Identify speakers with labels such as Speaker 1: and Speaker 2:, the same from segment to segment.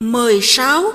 Speaker 1: 16.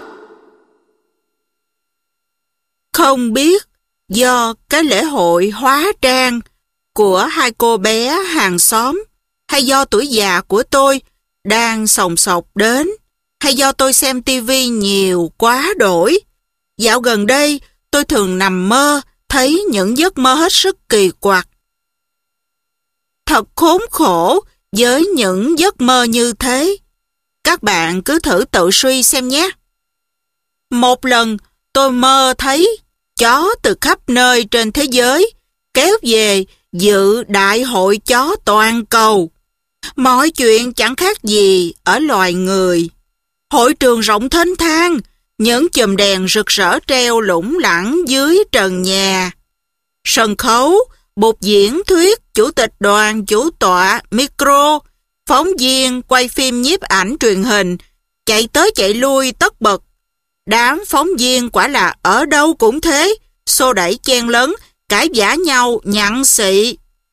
Speaker 1: Không biết do cái lễ hội hóa trang của hai cô bé hàng xóm hay do tuổi già của tôi đang sòng sọc đến, hay do tôi xem tivi nhiều quá đổi. Dạo gần đây tôi thường nằm mơ thấy những giấc mơ hết sức kỳ quặc. Thật khốn khổ với những giấc mơ như thế. Các bạn cứ thử tự suy xem nhé. Một lần tôi mơ thấy chó từ khắp nơi trên thế giới kéo về dự đại hội chó toàn cầu. Mọi chuyện chẳng khác gì ở loài người. Hội trường rộng thênh thang, những chùm đèn rực rỡ treo lủng lẳng dưới trần nhà. Sân khấu, bục diễn thuyết, chủ tịch đoàn, chủ tọa, micro, phóng viên quay phim nhiếp ảnh truyền hình, chạy tới chạy lui tất bật. Đám phóng viên quả là ở đâu cũng thế, xô đẩy chen lấn, cãi vã nhau, nhặng xị.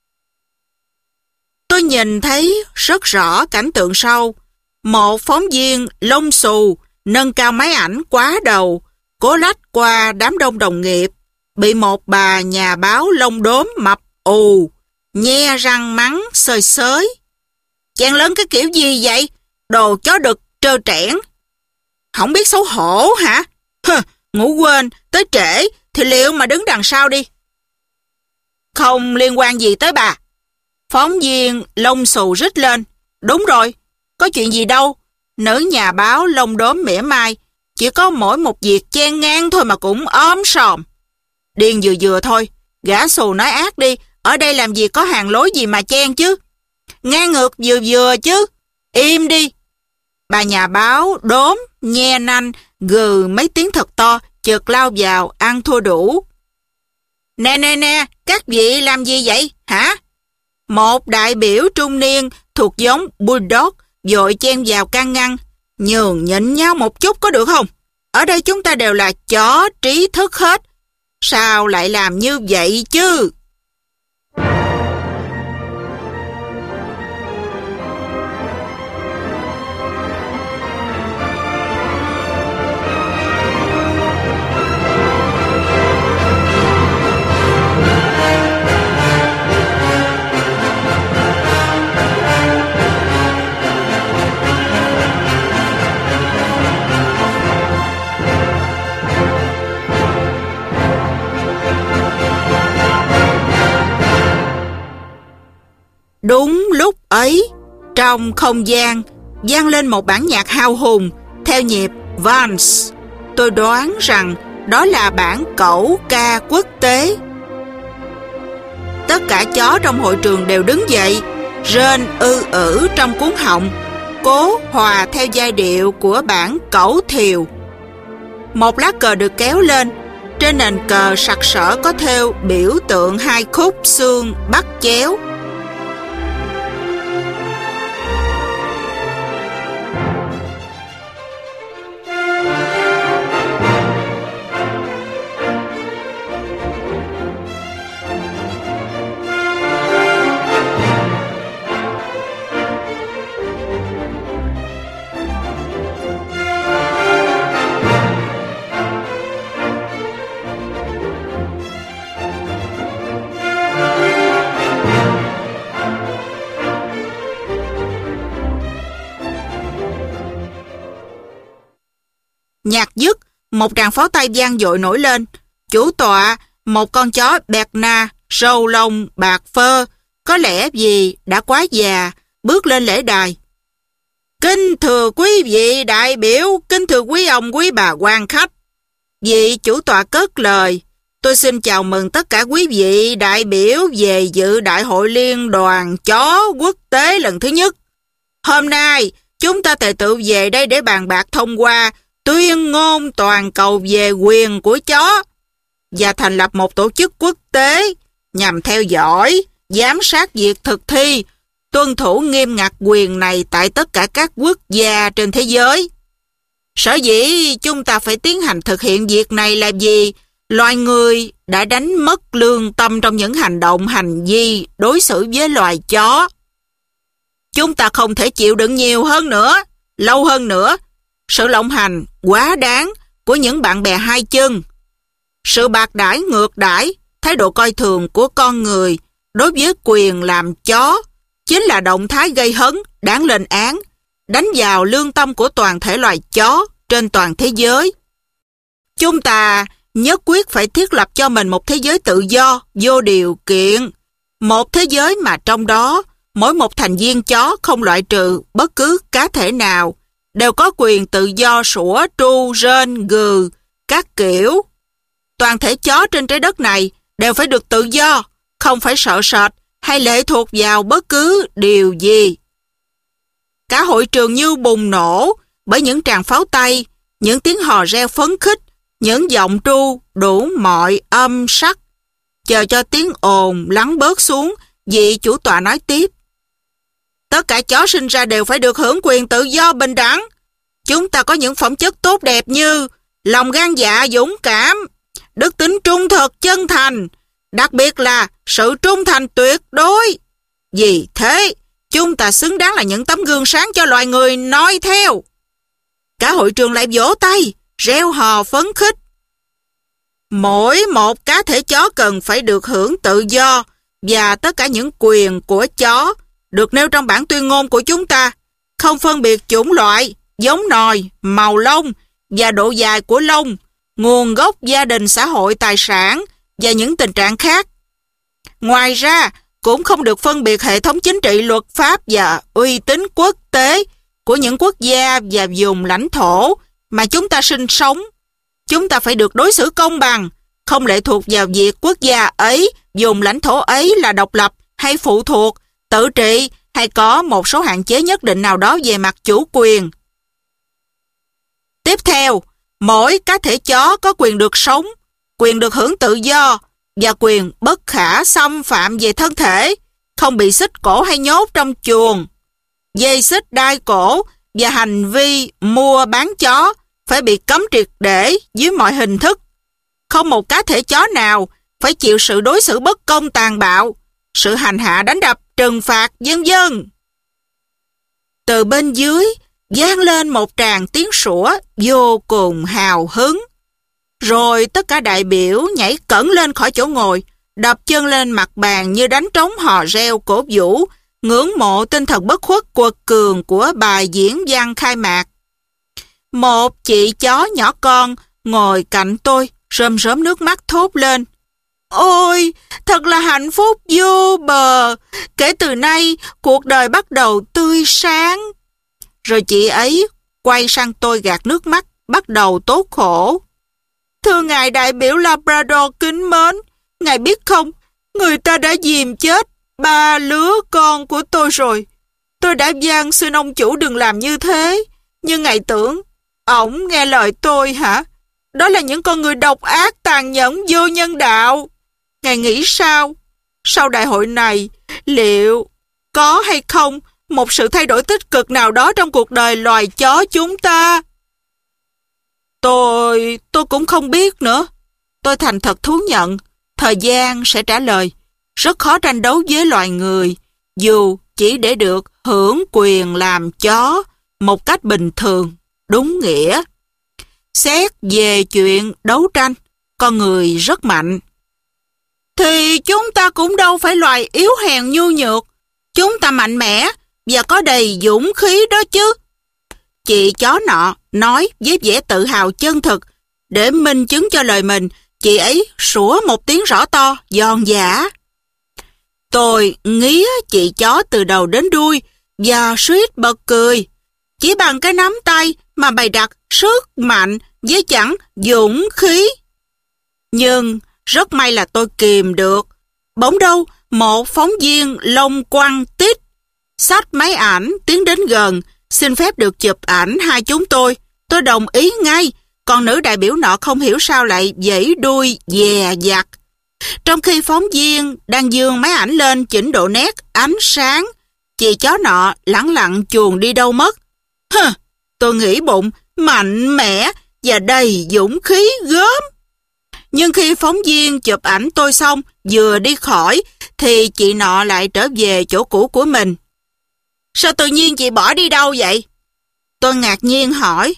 Speaker 1: Tôi nhìn thấy rất rõ cảnh tượng sau. Một phóng viên lông xù, nâng cao máy ảnh quá đầu, cố lách qua đám đông đồng nghiệp, bị một bà nhà báo lông đốm mập ù, nhe răng mắng xơi xới. Chen lấn cái kiểu gì vậy? Đồ chó đực trơ trẽn. Không biết xấu hổ hả? Ngủ quên, tới trễ thì liệu mà đứng đằng sau đi. Không liên quan gì tới bà. Phóng viên lông xù rít lên. Đúng rồi, có chuyện gì đâu. Nữ nhà báo lông đốm mỉa mai, chỉ có mỗi một việc chen ngang thôi mà cũng óm sòm. Điên vừa vừa thôi, gã xù nói ác đi, ở đây làm gì có hàng lối gì mà chen chứ. Ngang ngược vừa vừa chứ, im đi. Bà nhà báo đốm, nhe nanh, gừ mấy tiếng thật to, chợt lao vào ăn thua đủ. Nè, các vị làm gì vậy, hả? Một đại biểu trung niên thuộc giống Bulldog vội chen vào can ngăn. Nhường nhịn nhau một chút có được không? Ở đây chúng ta đều là chó trí thức hết. Sao lại làm như vậy chứ? Đúng lúc ấy, trong không gian vang lên một bản nhạc hào hùng theo nhịp Vals. Tôi đoán rằng đó là bản cẩu ca quốc tế. Tất cả chó trong hội trường đều đứng dậy, rên ư trong cuống họng, cố hòa theo giai điệu của bản cẩu thiều. Một lá cờ được kéo lên, trên nền cờ sặc sỡ có thêu biểu tượng hai khúc xương bắt chéo. Nhạc dứt, một tràng pháo tay vang dội nổi lên. Chủ tọa, một con chó Bernard, râu lông, bạc phơ, có lẽ vì đã quá già, bước lên lễ đài. Kính thưa quý vị đại biểu, kính thưa quý ông, quý bà quan khách. Vị chủ tọa cất lời. Tôi xin chào mừng tất cả quý vị đại biểu về dự Đại hội Liên đoàn Chó Quốc tế lần thứ nhất. Hôm nay, chúng ta tề tựu về đây để bàn bạc thông qua tuyên ngôn toàn cầu về quyền của chó và thành lập một tổ chức quốc tế nhằm theo dõi, giám sát việc thực thi, tuân thủ nghiêm ngặt quyền này tại tất cả các quốc gia trên thế giới. Sở dĩ chúng ta phải tiến hành thực hiện việc này là vì loài người đã đánh mất lương tâm trong những hành động hành vi đối xử với loài chó. Chúng ta không thể chịu đựng nhiều hơn nữa, lâu hơn nữa. sự lộng hành quá đáng của những bạn bè hai chân, sự bạc đãi ngược đãi, thái độ coi thường của con người đối với quyền làm chó chính là động thái gây hấn đáng lên án, đánh vào lương tâm của toàn thể loài chó trên toàn thế giới. Chúng ta nhất quyết phải thiết lập cho mình một thế giới tự do, vô điều kiện. Một thế giới mà trong đó, mỗi một thành viên chó không loại trừ bất cứ cá thể nào, đều có quyền tự do sủa, tru, rên, gừ, các kiểu. Toàn thể chó trên trái đất này đều phải được tự do, không phải sợ sệt hay lệ thuộc vào bất cứ điều gì. Cả hội trường như bùng nổ bởi những tràng pháo tay, những tiếng hò reo phấn khích, những giọng tru đủ mọi âm sắc. Chờ cho tiếng ồn lắng bớt xuống, vị chủ tọa nói tiếp. Tất cả chó sinh ra đều phải được hưởng quyền tự do bình đẳng. Chúng ta có những phẩm chất tốt đẹp như lòng gan dạ dũng cảm, đức tính trung thực chân thành, đặc biệt là sự trung thành tuyệt đối. Vì thế, chúng ta xứng đáng là những tấm gương sáng cho loài người noi theo. Cả hội trường lại vỗ tay, reo hò phấn khích. Mỗi một cá thể chó cần phải được hưởng tự do và tất cả những quyền của chó được nêu trong bản tuyên ngôn của chúng ta, không phân biệt chủng loại, giống nòi, màu lông và độ dài của lông, nguồn gốc gia đình xã hội tài sản và những tình trạng khác. Ngoài ra, cũng không được phân biệt hệ thống chính trị luật pháp và uy tín quốc tế của những quốc gia và vùng lãnh thổ mà chúng ta sinh sống. Chúng ta phải được đối xử công bằng, không lệ thuộc vào việc quốc gia ấy, vùng lãnh thổ ấy là độc lập hay phụ thuộc, tự trị hay có một số hạn chế nhất định nào đó về mặt chủ quyền. Tiếp theo, mỗi cá thể chó có quyền được sống, quyền được hưởng tự do và quyền bất khả xâm phạm về thân thể, không bị xích cổ hay nhốt trong chuồng. Dây xích đai cổ và hành vi mua bán chó phải bị cấm triệt để dưới mọi hình thức. Không một cá thể chó nào phải chịu sự đối xử bất công tàn bạo, sự hành hạ đánh đập, trừng phạt, vân vân. Từ bên dưới vang lên một tràng tiếng sủa vô cùng hào hứng. Rồi tất cả đại biểu nhảy cẫng lên khỏi chỗ ngồi, đập chân lên mặt bàn như đánh trống hò reo cổ vũ, ngưỡng mộ tinh thần bất khuất quật cường của bài diễn văn khai mạc. Một chị chó nhỏ con ngồi cạnh tôi, rơm rớm nước mắt thốt lên. Ôi, thật là hạnh phúc vô bờ, kể từ nay cuộc đời bắt đầu tươi sáng. Rồi chị ấy quay sang tôi gạt nước mắt, bắt đầu tố khổ. Thưa ngài đại biểu Labrador kính mến, ngài biết không, người ta đã dìm chết 3 lứa con của tôi rồi. Tôi đã van xin ông chủ đừng làm như thế, nhưng ngài tưởng ổng nghe lời tôi hả? Đó là những con người độc ác, tàn nhẫn, vô nhân đạo. Ngài nghĩ sao? Sau đại hội này, liệu có hay không một sự thay đổi tích cực nào đó trong cuộc đời loài chó chúng ta? Tôi cũng không biết nữa. Tôi thành thật thú nhận, thời gian sẽ trả lời. Rất khó tranh đấu với loài người, dù chỉ để được hưởng quyền làm chó một cách bình thường, đúng nghĩa. Xét về chuyện đấu tranh, con người rất mạnh. Thì chúng ta cũng đâu phải loài yếu hèn nhu nhược. Chúng ta mạnh mẽ và có đầy dũng khí đó chứ. Chị chó nọ nói với vẻ tự hào chân thực. Để minh chứng cho lời mình, chị ấy sủa một tiếng rõ to, giòn giã. Tôi nghía chị chó từ đầu đến đuôi và suýt bật cười. Chỉ bằng cái nắm tay mà bày đặt sức mạnh với chẳng dũng khí. Nhưng rất may là tôi kìm được. Bỗng đâu một phóng viên lông quăng tít xách máy ảnh tiến đến gần, xin phép được chụp ảnh hai chúng tôi. Tôi đồng ý ngay, còn nữ đại biểu nọ không hiểu sao lại vẫy đuôi dè dặt. Trong khi phóng viên đang giương máy ảnh lên chỉnh độ nét, ánh sáng, chị chó nọ lẳng lặng chuồn đi đâu mất. Tôi nghĩ bụng, mạnh mẽ và đầy dũng khí gớm. Nhưng khi phóng viên chụp ảnh tôi xong, vừa đi khỏi, thì chị nọ lại trở về chỗ cũ của mình. Sao tự nhiên chị bỏ đi đâu vậy? Tôi ngạc nhiên hỏi.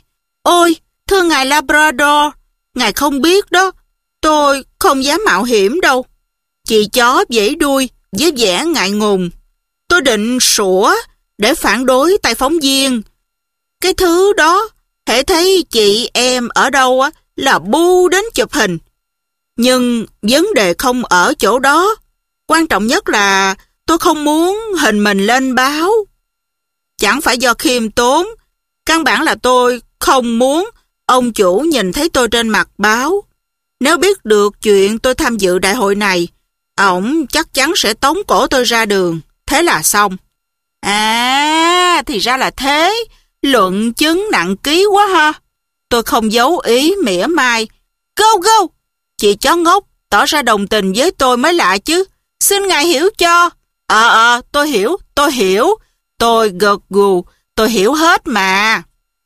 Speaker 1: Ôi, thưa ngài Labrador, ngài không biết đó, tôi không dám mạo hiểm đâu. Chị chó vẫy đuôi với vẻ ngại ngùng. Tôi định sủa để phản đối tay phóng viên. Cái thứ đó, hễ thấy chị em ở đâu á là bu đến chụp hình. Nhưng vấn đề không ở chỗ đó. Quan trọng nhất là tôi không muốn hình mình lên báo. Chẳng phải do khiêm tốn, căn bản là tôi không muốn ông chủ nhìn thấy tôi trên mặt báo. Nếu biết được chuyện tôi tham dự đại hội này, ổng chắc chắn sẽ tống cổ tôi ra đường. Thế là xong. À, thì ra là thế. Luận chứng nặng ký quá ha. Tôi không giấu ý mỉa mai. Go go! Chị chó ngốc tỏ ra đồng tình với tôi mới lạ chứ. Xin ngài hiểu cho. Tôi hiểu. Tôi gật gù, tôi hiểu hết mà.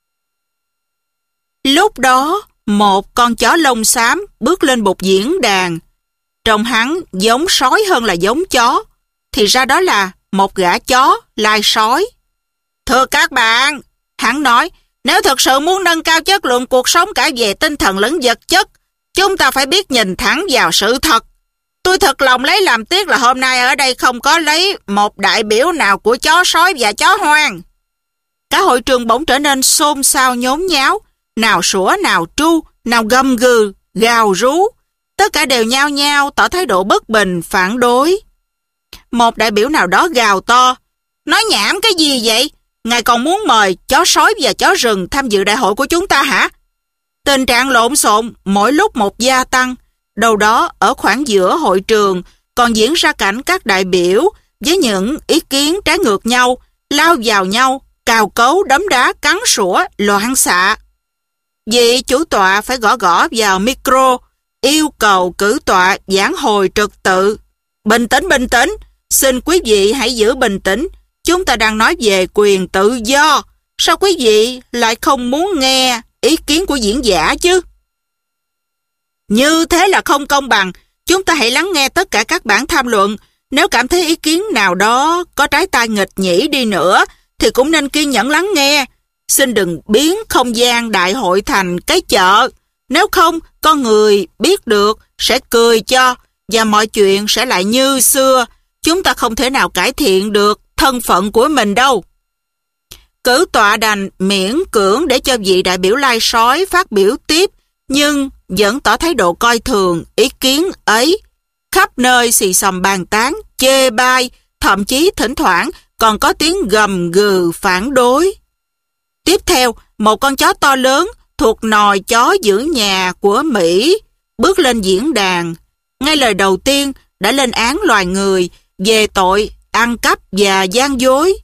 Speaker 1: Lúc đó, một con chó lông xám bước lên bục diễn đàn. Trông hắn giống sói hơn là giống chó. Thì ra đó là một gã chó lai sói. Thưa các bạn, hắn nói, nếu thực sự muốn nâng cao chất lượng cuộc sống cả về tinh thần lẫn vật chất, chúng ta phải biết nhìn thẳng vào sự thật. Tôi thật lòng lấy làm tiếc là hôm nay ở đây không có lấy một đại biểu nào của chó sói và chó hoang. Cả hội trường bỗng trở nên xôn xao nhốn nháo, nào sủa, nào tru, nào gầm gừ, gào rú. Tất cả đều nhao nhao tỏ thái độ bất bình, phản đối. Một đại biểu nào đó gào to, nói nhảm cái gì vậy? Ngài còn muốn mời chó sói và chó rừng tham dự đại hội của chúng ta hả? Tình trạng lộn xộn mỗi lúc một gia tăng. Đâu đó ở khoảng giữa hội trường còn diễn ra cảnh các đại biểu với những ý kiến trái ngược nhau, lao vào nhau, cào cấu, đấm đá, cắn sủa, loạn xạ. Vị chủ tọa phải gõ gõ vào micro, yêu cầu cử tọa giảng hồi trật tự. Bình tĩnh, xin quý vị hãy giữ bình tĩnh. Chúng ta đang nói về quyền tự do. Sao quý vị lại không muốn nghe ý kiến của diễn giả chứ? Như thế là không công bằng. Chúng ta hãy lắng nghe tất cả các bản tham luận. Nếu cảm thấy ý kiến nào đó có trái tai nghịch nhĩ đi nữa, thì cũng nên kiên nhẫn lắng nghe. Xin đừng biến không gian đại hội thành cái chợ. Nếu không, con người biết được sẽ cười cho, và mọi chuyện sẽ lại như xưa. Chúng ta không thể nào cải thiện được thân phận của mình đâu. Cử tọa đành miễn cưỡng để cho vị đại biểu lai sói phát biểu tiếp, nhưng vẫn tỏ thái độ coi thường ý kiến ấy. Khắp nơi xì xầm bàn tán, chê bai, thậm chí thỉnh thoảng còn có tiếng gầm gừ phản đối. Tiếp theo, một con chó to lớn thuộc nòi chó giữ nhà của Mỹ bước lên diễn đàn. Ngay lời đầu tiên đã lên án loài người về tội ăn cắp và gian dối.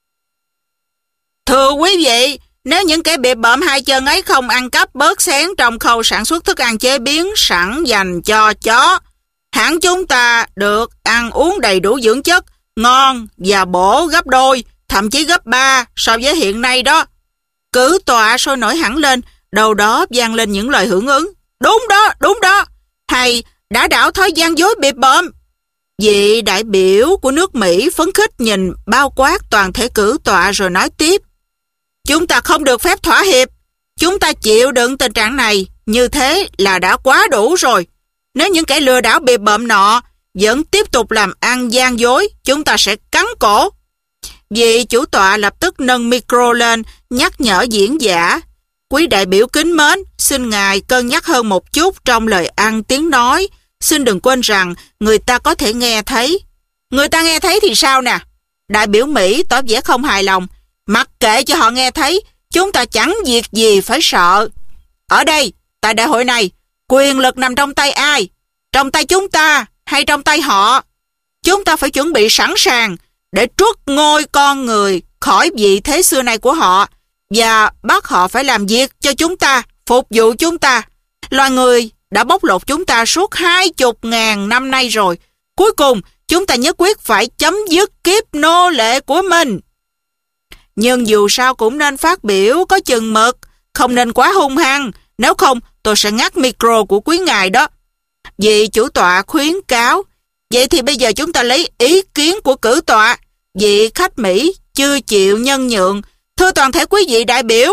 Speaker 1: Thưa quý vị, nếu những kẻ bịp bợm hai chân ấy không ăn cắp bớt xén trong khâu sản xuất thức ăn chế biến sẵn dành cho chó, hẳn chúng ta được ăn uống đầy đủ dưỡng chất, ngon và bổ gấp đôi, thậm chí gấp 3 so với hiện nay đó. Cử tọa sôi nổi hẳn lên, đầu đó vang lên những lời hưởng ứng. Đúng đó, hay đã đảo thói gian dối bịp bợm. Vị đại biểu của nước Mỹ phấn khích nhìn bao quát toàn thể cử tọa rồi nói tiếp. Chúng ta không được phép thỏa hiệp. Chúng ta chịu đựng tình trạng này, như thế là đã quá đủ rồi. Nếu những kẻ lừa đảo bịp bợm nọ vẫn tiếp tục làm ăn gian dối, chúng ta sẽ cắn cổ. Vị chủ tọa lập tức nâng micro lên, nhắc nhở diễn giả. Quý đại biểu kính mến, xin ngài cân nhắc hơn một chút trong lời ăn tiếng nói. Xin đừng quên rằng người ta có thể nghe thấy. Người ta nghe thấy thì sao nè? Đại biểu Mỹ tỏ vẻ không hài lòng. Mặc kệ cho họ nghe thấy, chúng ta chẳng việc gì phải sợ. Ở đây, tại đại hội này, quyền lực nằm trong tay ai? Trong tay chúng ta hay trong tay họ? Chúng ta phải chuẩn bị sẵn sàng để truất ngôi con người khỏi vị thế xưa này của họ và bắt họ phải làm việc cho chúng ta, phục vụ chúng ta. Loài người đã bóc lột chúng ta suốt 20.000 năm nay rồi. Cuối cùng, chúng ta nhất quyết phải chấm dứt kiếp nô lệ của mình. Nhưng dù sao cũng nên phát biểu có chừng mực, không nên quá hung hăng, nếu không tôi sẽ ngắt micro của quý ngài đó. Vị chủ tọa khuyến cáo. Vậy thì bây giờ chúng ta lấy ý kiến của cử tọa. Vị khách Mỹ chưa chịu nhân nhượng. Thưa toàn thể quý vị đại biểu,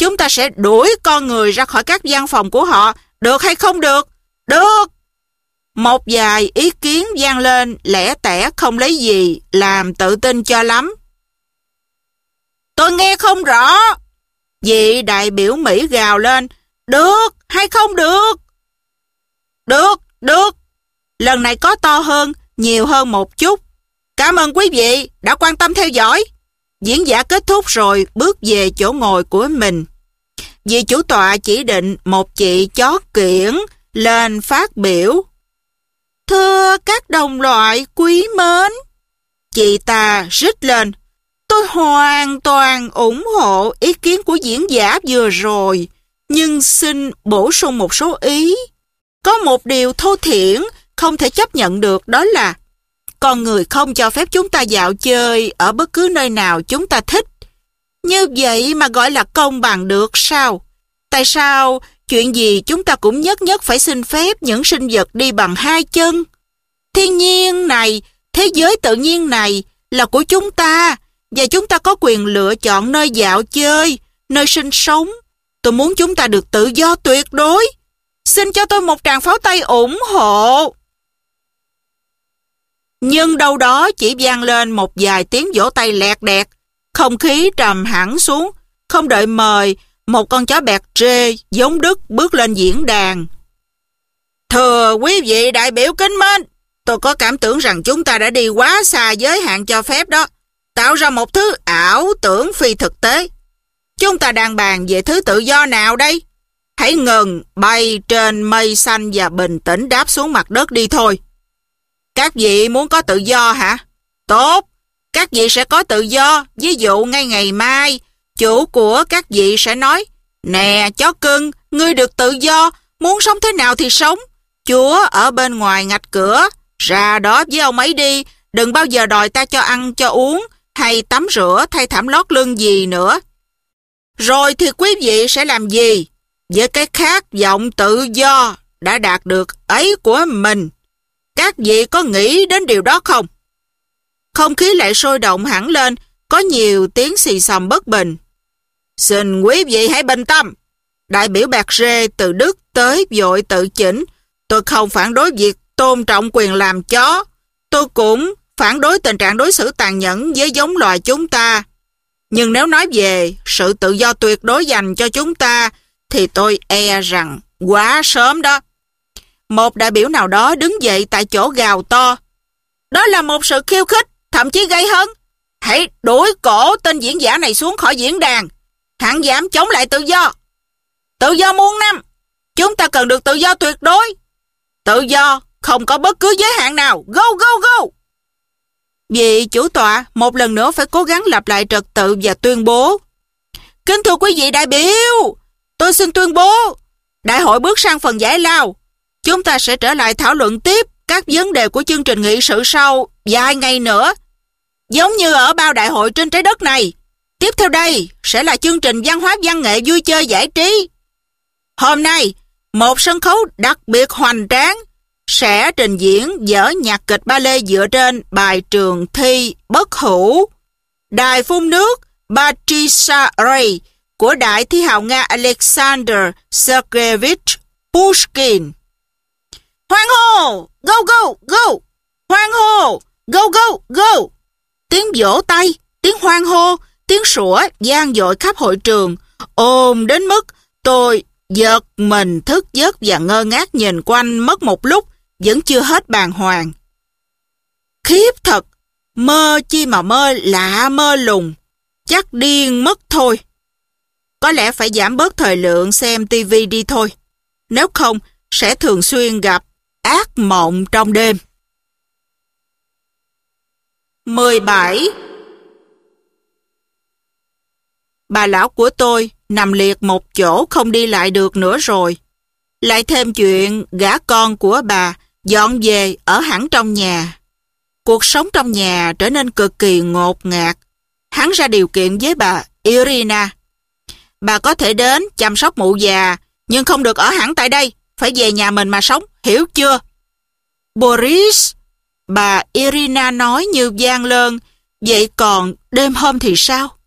Speaker 1: chúng ta sẽ đuổi con người ra khỏi các văn phòng của họ, được hay không được? Được! Một vài ý kiến vang lên lẻ tẻ không lấy gì làm tự tin cho lắm. Tôi nghe không rõ. Vị đại biểu Mỹ gào lên, được hay không được? Được, được. Lần này có to hơn, nhiều hơn một chút. Cảm ơn quý vị đã quan tâm theo dõi. Diễn giả kết thúc rồi bước về chỗ ngồi của mình. Vị chủ tọa chỉ định một chị chó kiểng lên phát biểu. Thưa các đồng loại quý mến, chị ta rít lên, tôi hoàn toàn ủng hộ ý kiến của diễn giả vừa rồi, nhưng xin bổ sung một số ý. Có một điều thô thiển không thể chấp nhận được, đó là con người không cho phép chúng ta dạo chơi ở bất cứ nơi nào chúng ta thích. Như vậy mà gọi là công bằng được sao? Tại sao chuyện gì chúng ta cũng nhất nhất phải xin phép những sinh vật đi bằng hai chân? Thiên nhiên này, thế giới tự nhiên này là của chúng ta, và chúng ta có quyền lựa chọn nơi dạo chơi, nơi sinh sống. Tôi muốn chúng ta được tự do tuyệt đối. Xin cho tôi một tràng pháo tay ủng hộ. Nhưng đâu đó chỉ vang lên một vài tiếng vỗ tay lẹt đẹt. Không khí trầm hẳn xuống. Không đợi mời, một con chó bẹt rê giống Đức bước lên diễn đàn. Thưa quý vị đại biểu kính mến, tôi có cảm tưởng rằng chúng ta đã đi quá xa giới hạn cho phép đó, tạo ra một thứ ảo tưởng phi thực tế. Chúng ta đang bàn về thứ tự do nào đây? Hãy ngừng bay trên mây xanh và bình tĩnh đáp xuống mặt đất đi thôi. Các vị muốn có tự do hả? Tốt, các vị sẽ có tự do. Ví dụ ngay ngày mai, chủ của các vị sẽ nói, nè chó cưng, ngươi được tự do, muốn sống thế nào thì sống. Chúa ở bên ngoài ngạch cửa, ra đó với ông ấy đi, đừng bao giờ đòi ta cho ăn cho uống, hay tắm rửa thay thảm lót lưng gì nữa. Rồi thì quý vị sẽ làm gì với cái khát vọng tự do đã đạt được ấy của mình? Các vị có nghĩ đến điều đó không? Không khí lại sôi động hẳn lên, có nhiều tiếng xì xầm bất bình. Xin quý vị hãy bình tâm. Đại biểu bạc rê từ Đức tới vội tự chỉnh. Tôi không phản đối việc tôn trọng quyền làm chó. Tôi cũng phản đối tình trạng đối xử tàn nhẫn với giống loài chúng ta. Nhưng nếu nói về sự tự do tuyệt đối dành cho chúng ta, thì tôi e rằng quá sớm đó. Một đại biểu nào đó đứng dậy tại chỗ gào to. Đó là một sự khiêu khích, thậm chí gây hấn. Hãy đuổi cổ tên diễn giả này xuống khỏi diễn đàn. Hắn dám chống lại tự do. Tự do muôn năm. Chúng ta cần được tự do tuyệt đối. Tự do không có bất cứ giới hạn nào. Go, go, go! Vị chủ tọa một lần nữa phải cố gắng lặp lại trật tự và tuyên bố. Kính thưa quý vị đại biểu, tôi xin tuyên bố, đại hội bước sang phần giải lao. Chúng ta sẽ trở lại thảo luận tiếp các vấn đề của chương trình nghị sự sau vài ngày nữa. Giống như ở bao đại hội trên trái đất này, tiếp theo đây sẽ là chương trình văn hóa văn nghệ vui chơi giải trí. Hôm nay, một sân khấu đặc biệt hoành tráng sẽ trình diễn vở nhạc kịch ballet dựa trên bài trường thi bất hủ Đài phun nước Batista Ray của đại thi hào Nga Alexander Sergeyevich Pushkin. Hoan hô! Go, go, go! Hoan hô! Go, go, go! Tiếng vỗ tay, tiếng hoan hô, tiếng sủa vang dội khắp hội trường, ồn đến mức tôi giật mình thức giấc và ngơ ngác nhìn quanh mất một lúc, vẫn chưa hết bàng hoàng. Khiếp thật, mơ chi mà mơ lạ mơ lùng, chắc điên mất thôi. Có lẽ phải giảm bớt thời lượng xem tivi đi thôi, nếu không sẽ thường xuyên gặp ác mộng trong đêm. 17. Bà lão của tôi nằm liệt một chỗ không đi lại được nữa rồi. Lại thêm chuyện gã con của bà dọn về ở hẳn trong nhà. Cuộc sống trong nhà trở nên cực kỳ ngột ngạt. Hắn ra điều kiện với bà Irina. Bà có thể đến chăm sóc mụ già, nhưng không được ở hẳn tại đây, phải về nhà mình mà sống, hiểu chưa? Boris, bà Irina nói như vang lơn, vậy còn đêm hôm thì sao?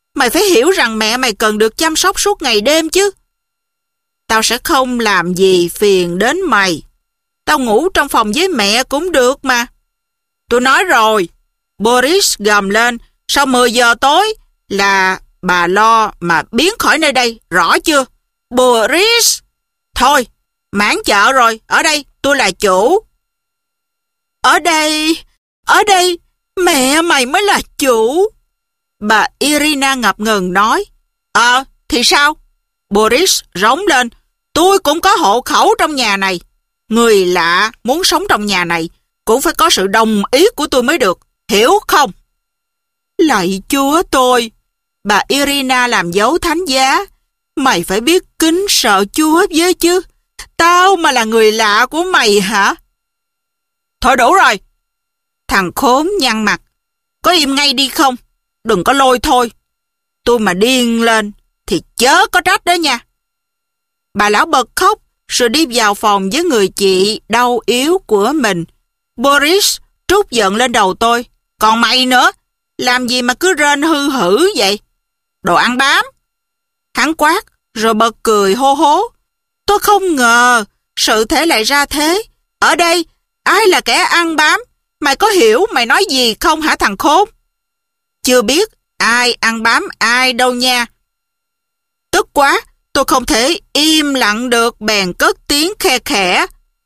Speaker 1: Mày phải hiểu rằng mẹ mày cần được chăm sóc suốt ngày đêm chứ. Tao sẽ không làm gì phiền đến mày. Tao ngủ trong phòng với mẹ cũng được mà. Tôi nói rồi. Boris gầm lên. Sau 10 giờ tối là bà lo mà biến khỏi nơi đây, rõ chưa? Boris! Thôi, mãn chợ rồi, ở đây tôi là chủ. Ở đây, mẹ mày mới là chủ. Bà Irina ngập ngừng nói. Thì sao? Boris rống lên. Tôi cũng có hộ khẩu trong nhà này. Người lạ muốn sống trong nhà này cũng phải có sự đồng ý của tôi mới được, hiểu không? Lạy Chúa tôi! Bà Irina làm dấu thánh giá. Mày phải biết kính sợ Chúa với chứ. Tao mà là người lạ của mày hả? Thôi đủ rồi. Thằng khốn nhăn mặt. Có im ngay đi không? Đừng có lôi thôi. Tôi mà điên lên thì chớ có trách đó nha. Bà lão bật khóc rồi đi vào phòng với người chị đau yếu của mình. Boris trút giận lên đầu tôi. Còn mày nữa, làm gì mà cứ rên hư hử vậy? Đồ ăn bám. Hắn quát rồi bật cười hô hố. Tôi không ngờ sự thế lại ra thế. Ở đây ai là kẻ ăn bám? Mày có hiểu mày nói gì không hả thằng khốn? Chưa biết ai ăn bám ai đâu nha. Tức quá, tôi không thể im lặng được, bèn cất tiếng khe khẽ.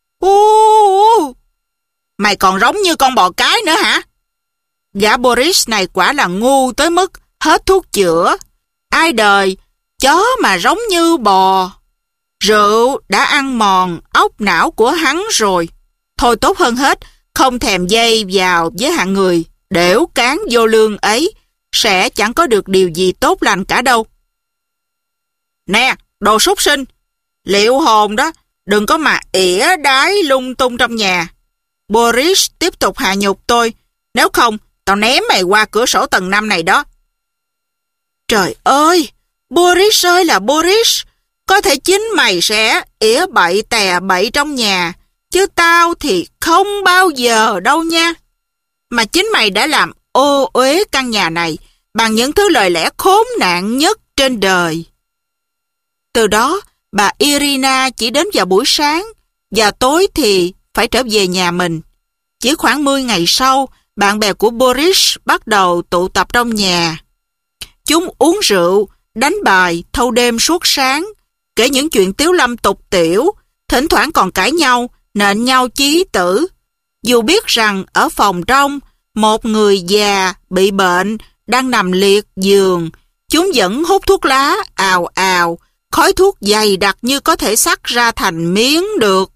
Speaker 1: Mày còn giống như con bò cái nữa hả? Gã Boris này quả là ngu tới mức hết thuốc chữa. Ai đời, chó mà giống như bò. Rượu đã ăn mòn óc não của hắn rồi. Thôi tốt hơn hết, không thèm dây vào với hạng người đểu cán vô lương ấy, sẽ chẳng có được điều gì tốt lành cả đâu. Nè, đồ súc sinh, liệu hồn đó, đừng có mà ỉa đái lung tung trong nhà. Boris tiếp tục hạ nhục tôi, nếu không, tao ném mày qua cửa sổ tầng 5 này đó. Trời ơi, Boris ơi là Boris, có thể chính mày sẽ ỉa bậy tè bậy trong nhà, chứ tao thì không bao giờ đâu nha. Mà chính mày đã làm ô uế căn nhà này bằng những thứ lời lẽ khốn nạn nhất trên đời. Từ đó, bà Irina chỉ đến vào buổi sáng, và tối thì phải trở về nhà mình. Chỉ khoảng 10 ngày sau, bạn bè của Boris bắt đầu tụ tập trong nhà. Chúng uống rượu, đánh bài, thâu đêm suốt sáng, kể những chuyện tiếu lâm tục tiểu, thỉnh thoảng còn cãi nhau, nện nhau chí tử. Dù biết rằng ở phòng trong, một người già bị bệnh đang nằm liệt giường, chúng vẫn hút thuốc lá ào ào, khói thuốc dày đặc như có thể xắt ra thành miếng được.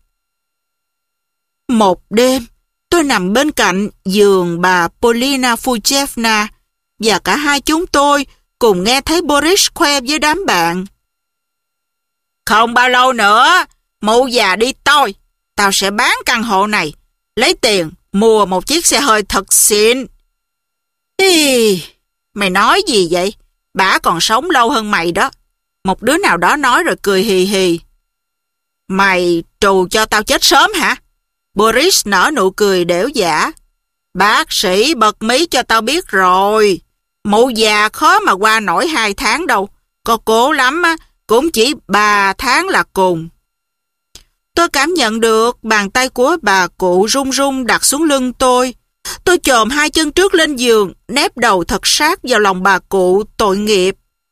Speaker 1: Một đêm, tôi nằm bên cạnh giường bà Polina Fuchevna, và cả hai chúng tôi cùng nghe thấy Boris khoe với đám bạn. Không bao lâu nữa, mụ già đi tôi, tao sẽ bán căn hộ này, lấy tiền mua một chiếc xe hơi thật xịn. Mày nói gì vậy? Bả còn sống lâu hơn mày đó. Một đứa nào đó nói rồi cười hì hì. Mày trù cho tao chết sớm hả? Boris nở nụ cười đểu giả. Bác sĩ bật mí cho tao biết rồi. Mụ già khó mà qua nổi 2 tháng đâu. Có cố lắm á, cũng chỉ 3 tháng là cùng. Tôi cảm nhận được bàn tay của bà cụ run run đặt xuống lưng tôi. Tôi chồm 2 chân trước lên giường, nép đầu thật sát vào lòng bà cụ tội nghiệp.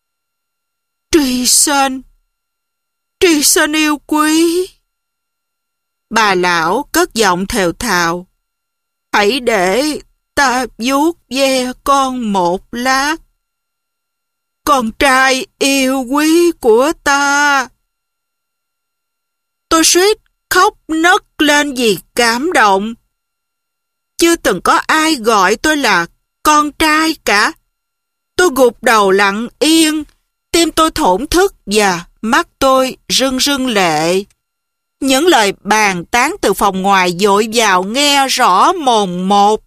Speaker 1: Tri Sơn yêu quý. Bà lão cất giọng thều thào. Hãy để ta vuốt ve con một lát. Con trai yêu quý của ta. Tôi suýt khóc nấc lên vì cảm động. Chưa từng có ai gọi tôi là con trai cả. Tôi gục đầu lặng yên, tim tôi thổn thức và mắt tôi rưng rưng lệ. Những lời bàn tán từ phòng ngoài dội vào nghe rõ mồn một.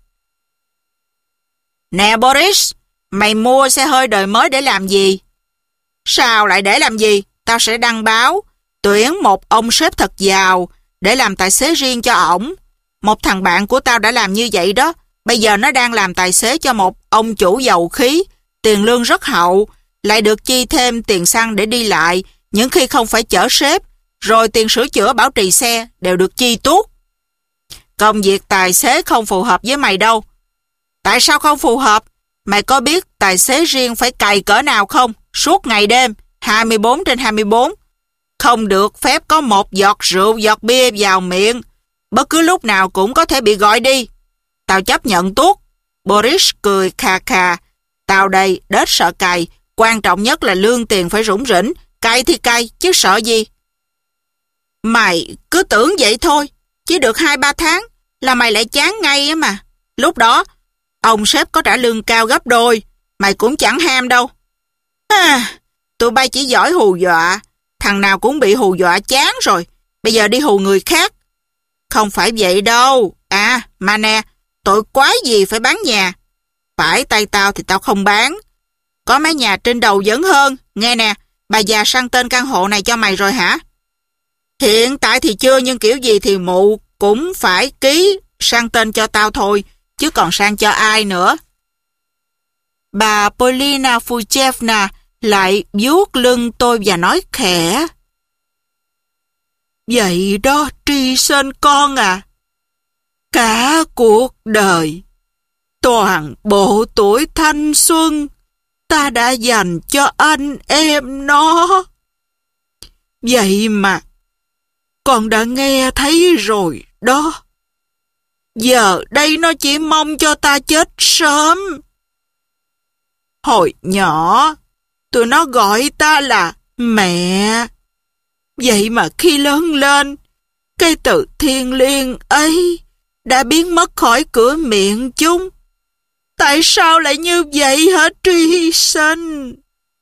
Speaker 1: Nè Boris, mày mua xe hơi đời mới để làm gì? Sao lại để làm gì? Tao sẽ đăng báo, tuyển một ông sếp thật giàu để làm tài xế riêng cho ổng. Một thằng bạn của tao đã làm như vậy đó. Bây giờ nó đang làm tài xế cho một ông chủ dầu khí, tiền lương rất hậu, lại được chi thêm tiền xăng để đi lại, những khi không phải chở sếp, rồi tiền sửa chữa bảo trì xe đều được chi tuốt. Công việc tài xế không phù hợp với mày đâu. Tại sao không phù hợp? Mày có biết tài xế riêng phải cày cỡ nào không? Suốt ngày đêm, 24/24. Không được phép có một giọt rượu, giọt bia vào miệng. Bất cứ lúc nào cũng có thể bị gọi đi. Tao chấp nhận tuốt. Boris cười khà khà. Tao đây, đết sợ cày. Quan trọng nhất là lương tiền phải rủng rỉnh. Cày thì cày, chứ sợ gì. Mày cứ tưởng vậy thôi. Chỉ được 2-3 tháng là mày lại chán ngay á mà. Lúc đó, ông sếp có trả lương cao gấp đôi. Mày cũng chẳng ham đâu. Tụi bay chỉ giỏi hù dọa. Thằng nào cũng bị hù dọa chán rồi. Bây giờ đi hù người khác. Không phải vậy đâu. À, mà nè, tội quái gì phải bán nhà. Phải tay tao thì tao không bán. Có mấy nhà trên đầu vẫn hơn. Nghe nè, bà già sang tên căn hộ này cho mày rồi hả? Hiện tại thì chưa, nhưng kiểu gì thì mụ cũng phải ký sang tên cho tao thôi, chứ còn sang cho ai nữa. Bà Polina Fuchevna lại vuốt lưng tôi và nói khẽ. Vậy đó Tri-sân con à. Cả cuộc đời, toàn bộ tuổi thanh xuân, ta đã dành cho anh em nó. Vậy mà, con đã nghe thấy rồi đó. Giờ đây nó chỉ mong cho ta chết sớm. Hồi nhỏ, tụi nó gọi ta là mẹ. Vậy mà khi lớn lên, cái từ thiêng liêng ấy đã biến mất khỏi cửa miệng chúng. Tại sao lại như vậy hả Tri-sân?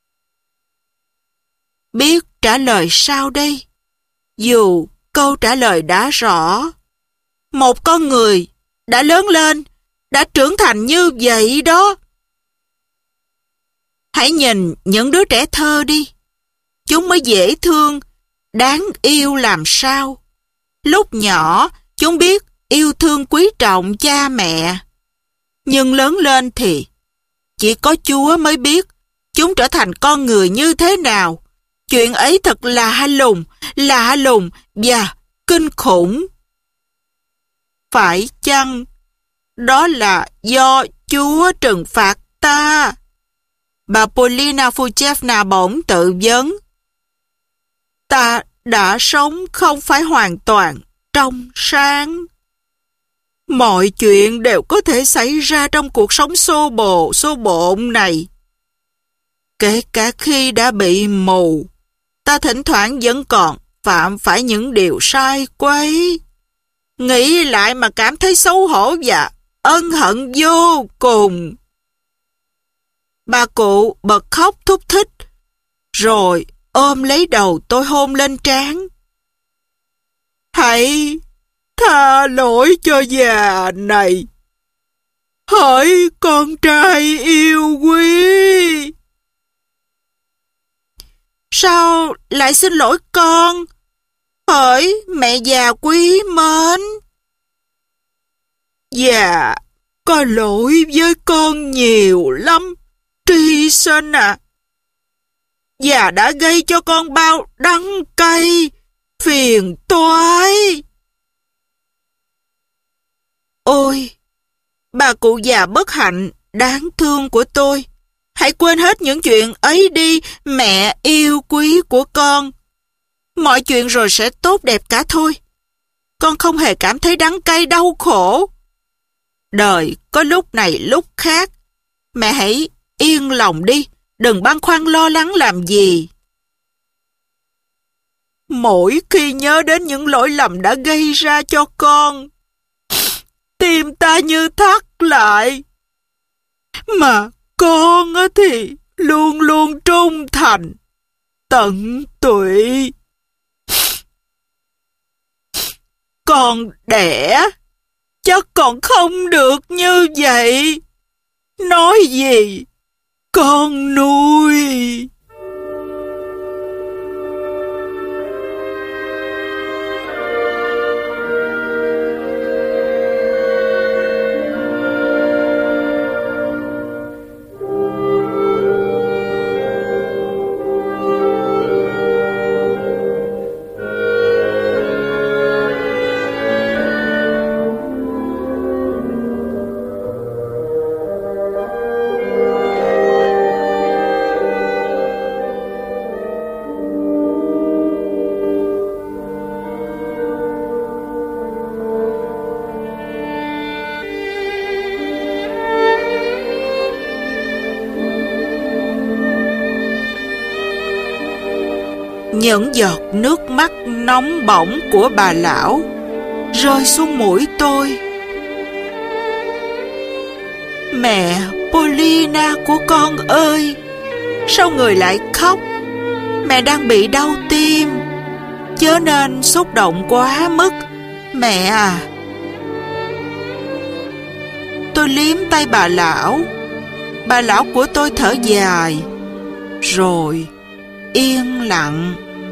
Speaker 1: Biết trả lời sao đây? Dù câu trả lời đã rõ. Một con người đã lớn lên, đã trưởng thành như vậy đó. Hãy nhìn những đứa trẻ thơ đi. Chúng mới dễ thương, đáng yêu làm sao. Lúc nhỏ, chúng biết yêu thương quý trọng cha mẹ. Nhưng lớn lên thì chỉ có Chúa mới biết chúng trở thành con người như thế nào. Chuyện ấy thật lạ lùng và kinh khủng. Phải chăng đó là do Chúa trừng phạt ta? Bà Polina Fuchevna bỗng tự vấn. Ta đã sống không phải hoàn toàn trong sáng. Mọi chuyện đều có thể xảy ra trong cuộc sống xô bộn này. Kể cả khi đã bị mù, ta thỉnh thoảng vẫn còn phạm phải những điều sai quấy. Nghĩ lại mà cảm thấy xấu hổ và ân hận vô cùng. Bà cụ bật khóc thúc thích, rồi ôm lấy đầu tôi hôn lên trán. Hãy tha lỗi cho già này. Hỡi con trai yêu quý. Sao lại xin lỗi con? Hỡi mẹ già quý mến. Dạ, có lỗi với con nhiều lắm, Tri-sân à. Già đã gây cho con bao đắng cay, phiền toái. Ôi, bà cụ già bất hạnh, đáng thương của tôi. Hãy quên hết những chuyện ấy đi, mẹ yêu quý của con. Mọi chuyện rồi sẽ tốt đẹp cả thôi. Con không hề cảm thấy đắng cay đau khổ. Đời có lúc này lúc khác. Mẹ hãy yên lòng đi, đừng băn khoăn lo lắng làm gì. Mỗi khi nhớ đến những lỗi lầm đã gây ra cho con, tim ta như thắt lại. Mà con thì luôn luôn trung thành, tận tụy. Con đẻ, chắc còn không được như vậy. Nói gì, con nuôi. Những giọt nước mắt nóng bỏng của bà lão rơi xuống mũi tôi. Mẹ Polina của con ơi, sao người lại khóc? Mẹ đang bị đau tim, chớ nên xúc động quá mức, mẹ à. Tôi liếm tay bà lão. Bà lão của tôi thở dài, rồi yên lặng.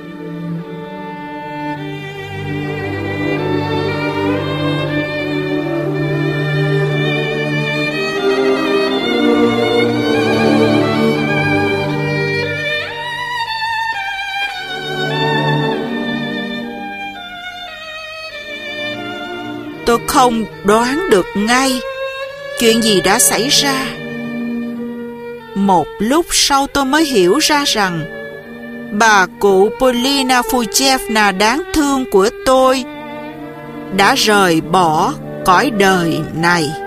Speaker 1: Tôi không đoán được ngay chuyện gì đã xảy ra. Một lúc sau tôi mới hiểu ra rằng bà cụ Polina Fuchevna đáng thương của tôi đã rời bỏ cõi đời này.